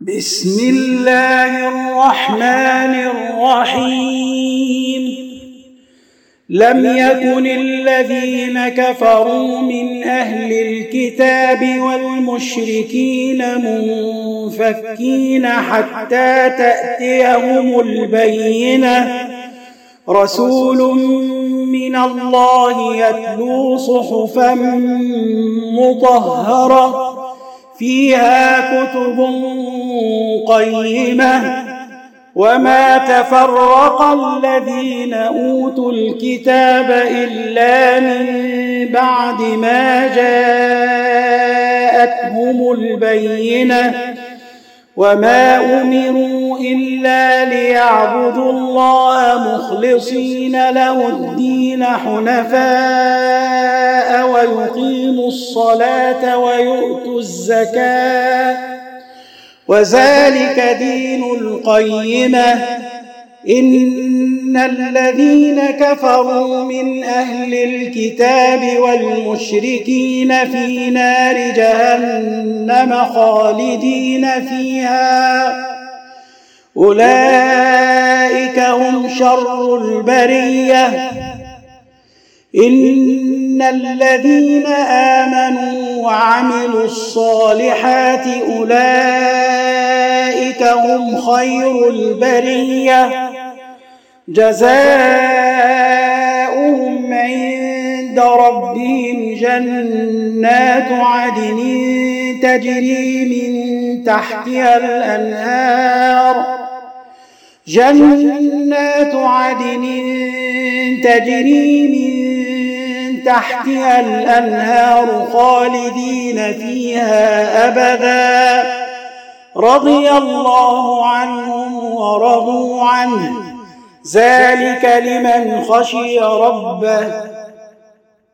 بسم الله الرحمن الرحيم. لم يكن الذين كفروا من أهل الكتاب والمشركين منفكين حتى تأتيهم البينة، رسول من الله يتلو صحفا مطهرة فيها كتب قيمة، وما تفرق الذين أوتوا الكتاب إلا من بعد ما جاءتهم البينة، وما أمروا إلا ليعبدوا الله مخلصين له الدين حنفاء ويقيموا الصلاة ويؤتوا الزكاة، وذلك دين القيمة. إن الذين كفروا من أهل الكتاب والمشركين في نار جهنم خالدين فيها، أولئك هم شر البرية. إن الذين آمنوا وعملوا الصالحات أولئك هم خير البرية، جزاؤهم عند ربهم جنات عدن تجري من تحتها الأنهار خالدين فيها أبدا، رضي الله عنهم ورضوا عنه، ذلك لمن خشي ربه.